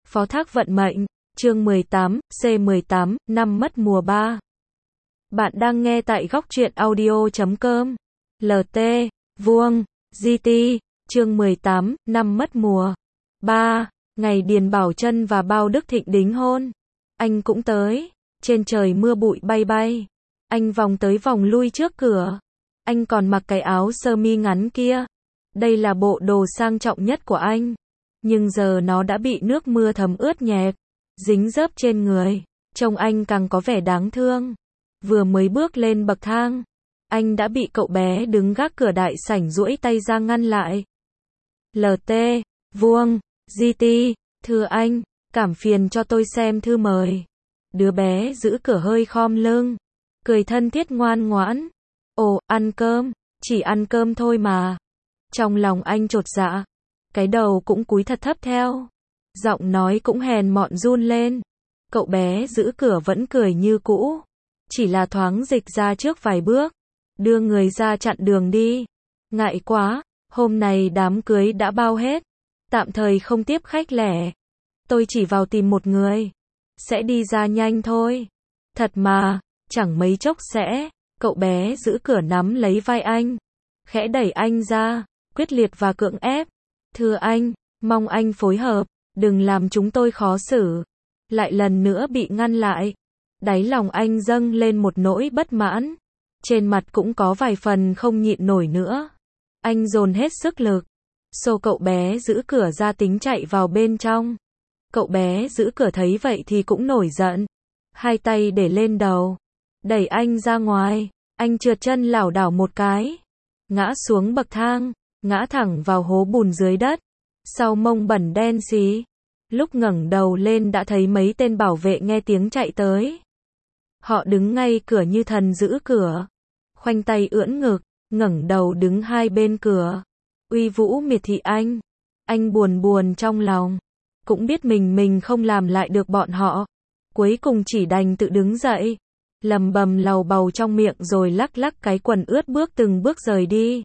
Phó thác vận mệnh, chương 18, C18, năm mất mùa 3. Bạn đang nghe tại góc truyện audio.com. LT, Vuông, GT, chương 18, năm mất mùa 3. Ngày Điền Bảo Trân và Bao Đức Thịnh đính hôn. Anh cũng tới. Trên trời mưa bụi bay bay. Anh vòng tới vòng lui trước cửa. Anh còn mặc cái áo sơ mi ngắn kia. Đây là bộ đồ sang trọng nhất của anh. Nhưng giờ nó đã bị nước mưa thấm ướt nhẹp, dính dớp trên người. Trông anh càng có vẻ đáng thương. Vừa mới bước lên bậc thang, anh đã bị cậu bé đứng gác cửa đại sảnh duỗi tay ra ngăn lại. LT, Vuông, GT, thưa anh, cảm phiền cho tôi xem thư mời. Đứa bé giữ cửa hơi khom lưng, cười thân thiết ngoan ngoãn. Ồ, ăn cơm, chỉ ăn cơm thôi mà. Trong lòng anh chột dạ, cái đầu cũng cúi thật thấp theo. Giọng nói cũng hèn mọn run lên. Cậu bé giữ cửa vẫn cười như cũ, chỉ là thoáng dịch ra trước vài bước, đưa người ra chặn đường đi. Ngại quá, hôm nay đám cưới đã bao hết, tạm thời không tiếp khách lẻ. Tôi chỉ vào tìm một người, sẽ đi ra nhanh thôi. Thật mà, chẳng mấy chốc sẽ. Cậu bé giữ cửa nắm lấy vai anh, khẽ đẩy anh ra, quyết liệt và cưỡng ép. Thưa anh, mong anh phối hợp, đừng làm chúng tôi khó xử. Lại lần nữa bị ngăn lại. Đáy lòng anh dâng lên một nỗi bất mãn. Trên mặt cũng có vài phần không nhịn nổi nữa. Anh dồn hết sức lực, xô cậu bé giữ cửa ra tính chạy vào bên trong. Cậu bé giữ cửa thấy vậy thì cũng nổi giận. Hai tay để lên đầu, đẩy anh ra ngoài. Anh trượt chân lảo đảo một cái, ngã xuống bậc thang, ngã thẳng vào hố bùn dưới đất. Sau mông bẩn đen xí. Lúc ngẩng đầu lên đã thấy mấy tên bảo vệ nghe tiếng chạy tới. Họ đứng ngay cửa như thần giữ cửa, khoanh tay ưỡn ngực, ngẩng đầu đứng hai bên cửa, uy vũ miệt thị anh. Anh buồn buồn trong lòng, cũng biết mình không làm lại được bọn họ. Cuối cùng chỉ đành tự đứng dậy, lầm bầm lầu bầu trong miệng rồi lắc lắc cái quần ướt bước từng bước rời đi.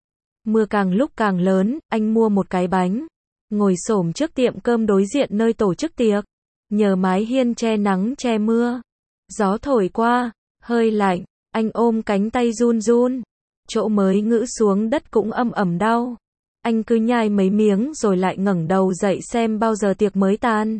Mưa càng lúc càng lớn, anh mua một cái bánh, ngồi xổm trước tiệm cơm đối diện nơi tổ chức tiệc. Nhờ mái hiên che nắng che mưa, gió thổi qua, hơi lạnh, anh ôm cánh tay run run. Chỗ mới ngữ xuống đất cũng âm ẩm đau. Anh cứ nhai mấy miếng rồi lại ngẩng đầu dậy xem bao giờ tiệc mới tan,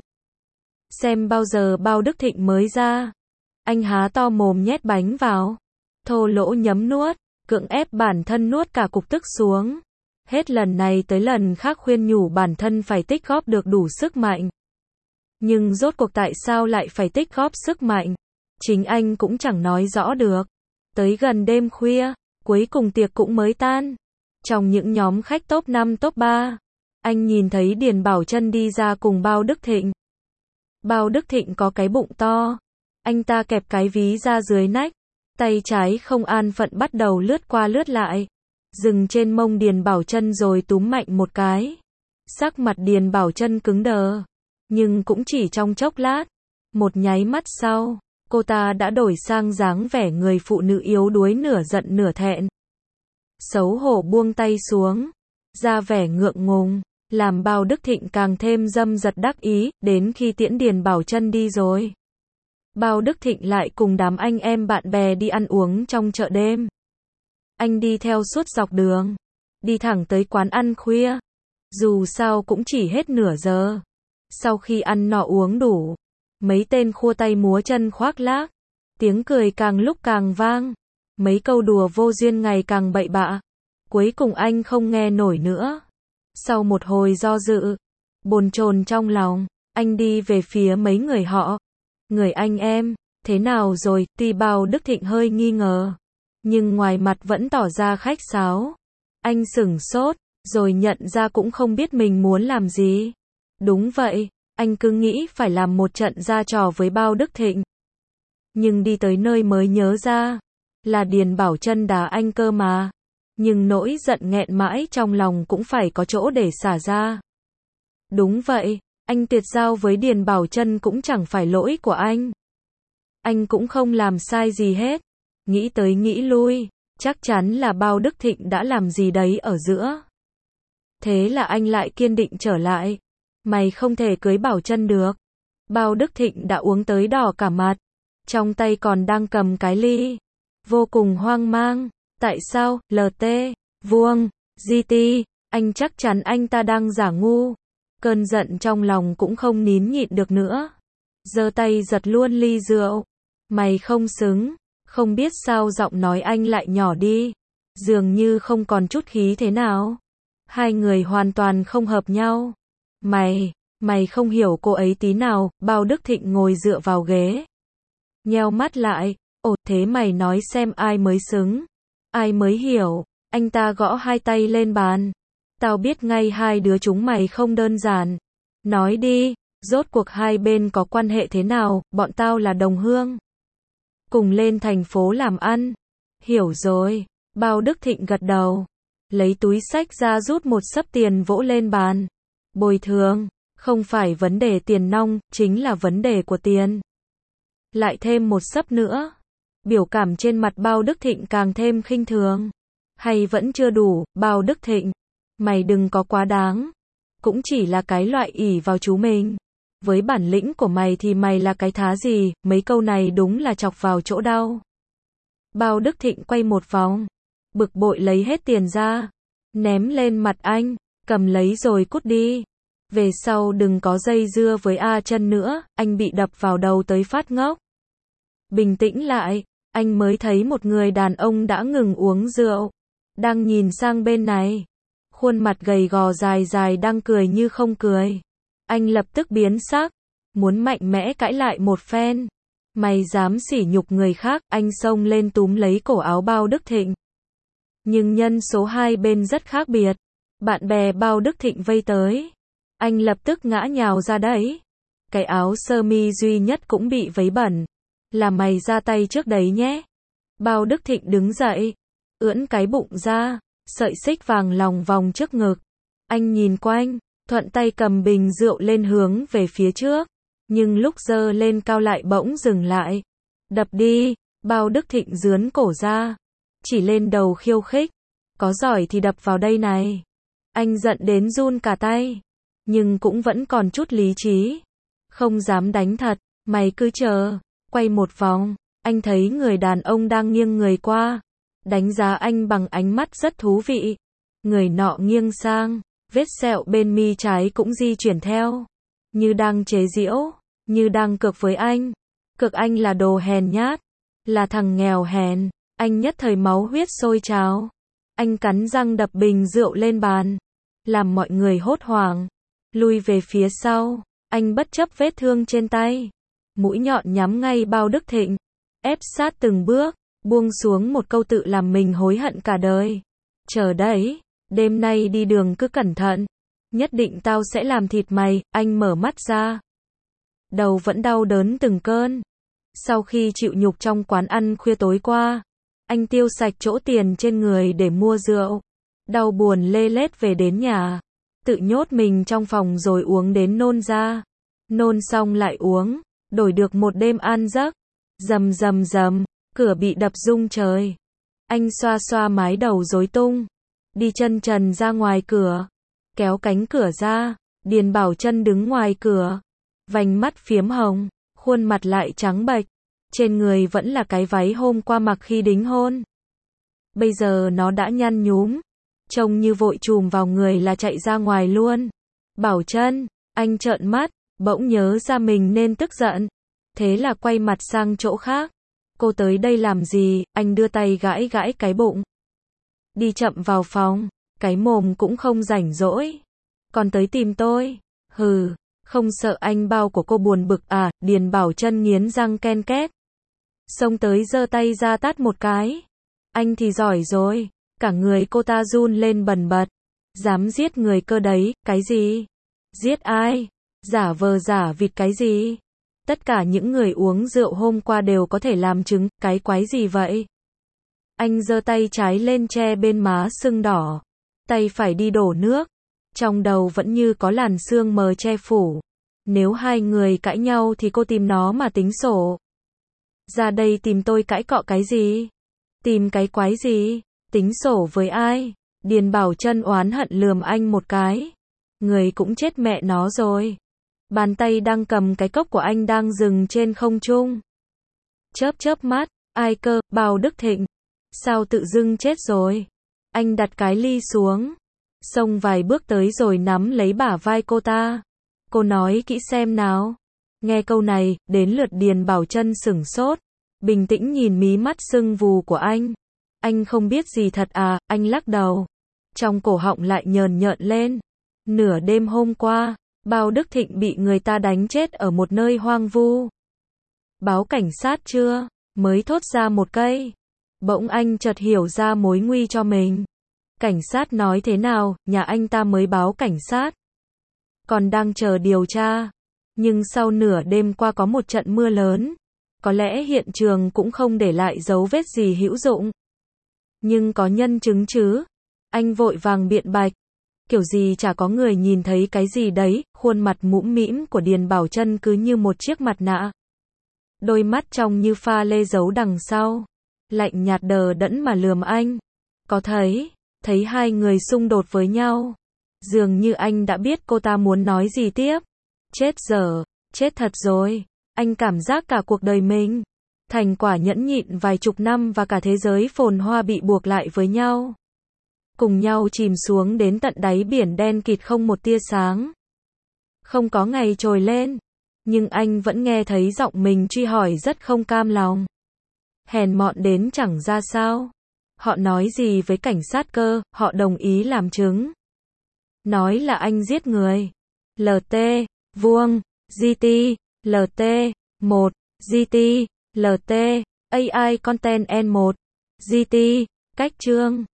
xem bao giờ Bao Đức Thịnh mới ra. Anh há to mồm nhét bánh vào, thô lỗ nhấm nuốt, cưỡng ép bản thân nuốt cả cục tức xuống. Hết lần này tới lần khác khuyên nhủ bản thân phải tích góp được đủ sức mạnh. Nhưng rốt cuộc tại sao lại phải tích góp sức mạnh? Chính anh cũng chẳng nói rõ được. Tới gần đêm khuya, cuối cùng tiệc cũng mới tan. Trong những nhóm khách top 5 top 3, anh nhìn thấy Điền Bảo Trân đi ra cùng Bao Đức Thịnh. Bao Đức Thịnh có cái bụng to. Anh ta kẹp cái ví ra dưới nách, tay trái không an phận bắt đầu lướt qua lướt lại, dừng trên mông Điền Bảo Trân rồi túm mạnh một cái. Sắc mặt Điền Bảo Trân cứng đờ, nhưng cũng chỉ trong chốc lát. Một nháy mắt sau, cô ta đã đổi sang dáng vẻ người phụ nữ yếu đuối nửa giận nửa thẹn. Xấu hổ buông tay xuống, ra vẻ ngượng ngùng, làm Bao Đức Thịnh càng thêm dâm dật đắc ý. Đến khi tiễn Điền Bảo Trân đi rồi, Bao Đức Thịnh lại cùng đám anh em bạn bè đi ăn uống trong chợ đêm. Anh đi theo suốt dọc đường, đi thẳng tới quán ăn khuya. Dù sao cũng chỉ hết nửa giờ. Sau khi ăn no uống đủ, mấy tên khua tay múa chân khoác lác, tiếng cười càng lúc càng vang, mấy câu đùa vô duyên ngày càng bậy bạ. Cuối cùng anh không nghe nổi nữa. Sau một hồi do dự, bồn chồn trong lòng, anh đi về phía mấy người họ. Người anh em, thế nào rồi? Tuy Bao Đức Thịnh hơi nghi ngờ, nhưng ngoài mặt vẫn tỏ ra khách sáo. Anh sửng sốt, rồi nhận ra cũng không biết mình muốn làm gì. Đúng vậy, anh cứ nghĩ phải làm một trận ra trò với Bao Đức Thịnh. Nhưng đi tới nơi mới nhớ ra, là Điền Bảo Trân đá anh cơ mà. Nhưng nỗi giận nghẹn mãi trong lòng cũng phải có chỗ để xả ra. Đúng vậy, anh tuyệt giao với Điền Bảo Trân cũng chẳng phải lỗi của anh. Anh cũng không làm sai gì hết. Nghĩ tới nghĩ lui, chắc chắn là Bao Đức Thịnh đã làm gì đấy ở giữa. Thế là anh lại kiên định trở lại. Mày không thể cưới Bảo Trân được. Bao Đức Thịnh đã uống tới đỏ cả mặt, trong tay còn đang cầm cái ly. Vô cùng hoang mang. Tại sao, LT, Vuông, GT, anh chắc chắn anh ta đang giả ngu. Cơn giận trong lòng cũng không nín nhịn được nữa. Giơ tay giật luôn ly rượu. Mày không xứng. Không biết sao giọng nói anh lại nhỏ đi. Dường như không còn chút khí thế nào. Hai người hoàn toàn không hợp nhau. Mày không hiểu cô ấy tí nào. Bao Đức Thịnh ngồi dựa vào ghế, nheo mắt lại. Ồ, thế mày nói xem ai mới xứng, ai mới hiểu. Anh ta gõ hai tay lên bàn. Tao biết ngay hai đứa chúng mày không đơn giản. Nói đi, rốt cuộc hai bên có quan hệ thế nào? Bọn tao là đồng hương, cùng lên thành phố làm ăn. Hiểu rồi. Bao Đức Thịnh gật đầu, lấy túi xách ra rút một xấp tiền vỗ lên bàn. Bồi thường, không phải vấn đề tiền nong, chính là vấn đề của tiền. Lại thêm một xấp nữa. Biểu cảm trên mặt Bao Đức Thịnh càng thêm khinh thường. Hay vẫn chưa đủ, Bao Đức Thịnh, mày đừng có quá đáng. Cũng chỉ là cái loại ỷ vào chú mình. Với bản lĩnh của mày thì mày là cái thá gì? Mấy câu này đúng là chọc vào chỗ đau. Bao Đức Thịnh quay một vòng, bực bội lấy hết tiền ra, ném lên mặt anh. Cầm lấy rồi cút đi. Về sau đừng có dây dưa với A Trân nữa. Anh bị đập vào đầu tới phát ngốc. Bình tĩnh lại. Anh mới thấy một người đàn ông đã ngừng uống rượu, đang nhìn sang bên này. Khuôn mặt gầy gò dài dài đang cười như không cười. Anh lập tức biến sắc, muốn mạnh mẽ cãi lại một phen. Mày dám sỉ nhục người khác? Anh xông lên túm lấy cổ áo Bao Đức Thịnh. Nhưng nhân số hai bên rất khác biệt. Bạn bè Bao Đức Thịnh vây tới, anh lập tức ngã nhào ra đấy. Cái áo sơ mi duy nhất cũng bị vấy bẩn. Là mày ra tay trước đấy nhé. Bao Đức Thịnh đứng dậy, ưỡn cái bụng ra, sợi xích vàng lòng vòng trước ngực. Anh nhìn quanh, thuận tay cầm bình rượu lên hướng về phía trước. Nhưng lúc giơ lên cao lại bỗng dừng lại. Đập đi. Bao Đức Thịnh giướn cổ ra, chỉ lên đầu khiêu khích. Có giỏi thì đập vào đây này. Anh giận đến run cả tay, nhưng cũng vẫn còn chút lý trí. Không dám đánh thật. Mày cứ chờ. Quay một vòng, anh thấy người đàn ông đang nghiêng người qua, đánh giá anh bằng ánh mắt rất thú vị. Người nọ nghiêng sang, vết sẹo bên mi trái cũng di chuyển theo, như đang chế giễu, như đang cược với anh. Cược anh là đồ hèn nhát, là thằng nghèo hèn. Anh nhất thời máu huyết sôi trào. Anh cắn răng đập bình rượu lên bàn, làm mọi người hốt hoảng, lui về phía sau. Anh bất chấp vết thương trên tay, mũi nhọn nhắm ngay Bao Đức Thịnh, ép sát từng bước, buông xuống một câu tự làm mình hối hận cả đời. Chờ đấy, đêm nay đi đường cứ cẩn thận, nhất định tao sẽ làm thịt mày. Anh mở mắt ra, đầu vẫn đau đớn từng cơn. Sau khi chịu nhục trong quán ăn khuya tối qua, anh tiêu sạch chỗ tiền trên người để mua rượu, đau buồn lê lết về đến nhà, tự nhốt mình trong phòng rồi uống đến nôn ra. Nôn xong lại uống, đổi được một đêm an giấc. Rầm rầm rầm, cửa bị đập rung trời. Anh xoa xoa mái đầu rối tung, đi chân trần ra ngoài cửa, kéo cánh cửa ra. Điền Bảo Trân đứng ngoài cửa, vành mắt phiếm hồng, khuôn mặt lại trắng bệch, trên người vẫn là cái váy hôm qua mặc khi đính hôn. Bây giờ nó đã nhăn nhúm, trông như vội chùm vào người là chạy ra ngoài luôn. Bảo Trân, anh trợn mắt, bỗng nhớ ra mình nên tức giận, thế là quay mặt sang chỗ khác. Cô tới đây làm gì? Anh đưa tay gãi gãi cái bụng, đi chậm vào phòng, cái mồm cũng không rảnh rỗi. Còn tới tìm tôi? Hừ, không sợ anh Bao của cô buồn bực à? Điền Bảo Trân nghiến răng ken két, xông tới giơ tay ra tát một cái. Anh thì giỏi rồi. Cả người cô ta run lên bần bật. Dám giết người cơ đấy? Cái gì? Giết ai? Giả vờ giả vịt cái gì? Tất cả những người uống rượu hôm qua đều có thể làm chứng. Cái quái gì vậy? Anh giơ tay trái lên che bên má sưng đỏ, tay phải đi đổ nước. Trong đầu vẫn như có làn sương mờ che phủ. Nếu hai người cãi nhau thì cô tìm nó mà tính sổ. Ra đây tìm tôi cãi cọ cái gì? Tìm cái quái gì? Tính sổ với ai? Điền Bảo Trân oán hận lườm anh một cái. Người cũng chết mẹ nó rồi. Bàn tay đang cầm cái cốc của anh đang dừng trên không trung. Chớp chớp mắt, ai cơ, Bao Đức Thịnh. Sao tự dưng chết rồi? Anh đặt cái ly xuống, xông vài bước tới rồi nắm lấy bả vai cô ta. Cô nói kỹ xem nào. Nghe câu này, đến lượt Điền Bảo Trân sửng sốt, bình tĩnh nhìn mí mắt sưng vù của anh. Anh không biết gì thật à? Anh lắc đầu. Trong cổ họng lại nhờn nhợn lên. Nửa đêm hôm qua, Bao Đức Thịnh bị người ta đánh chết ở một nơi hoang vu. Báo cảnh sát chưa? Mới thốt ra một cây. Bỗng anh chợt hiểu ra mối nguy cho mình. Cảnh sát nói thế nào? Nhà anh ta mới báo cảnh sát. Còn đang chờ điều tra. Nhưng sau nửa đêm qua có một trận mưa lớn. Có lẽ hiện trường cũng không để lại dấu vết gì hữu dụng. Nhưng có nhân chứng chứ? Anh vội vàng biện bạch. Kiểu gì chả có người nhìn thấy cái gì đấy. Khuôn mặt mũm mĩm của Điền Bảo Trân cứ như một chiếc mặt nạ. Đôi mắt trông như pha lê giấu đằng sau. Lạnh nhạt đờ đẫn mà lườm anh. Có thấy hai người xung đột với nhau. Dường như anh đã biết cô ta muốn nói gì tiếp. Chết dở, chết thật rồi. Anh cảm giác cả cuộc đời mình, thành quả nhẫn nhịn vài chục năm và cả thế giới phồn hoa bị buộc lại với nhau. Cùng nhau chìm xuống đến tận đáy biển đen kịt không một tia sáng. Không có ngày trồi lên. Nhưng anh vẫn nghe thấy giọng mình truy hỏi rất không cam lòng. Hèn mọn đến chẳng ra sao. Họ nói gì với cảnh sát cơ? Họ đồng ý làm chứng. Nói là anh giết người. LT, vuông, GT, LT, 1, GT, LT, AI Content N1, GT, cách chương.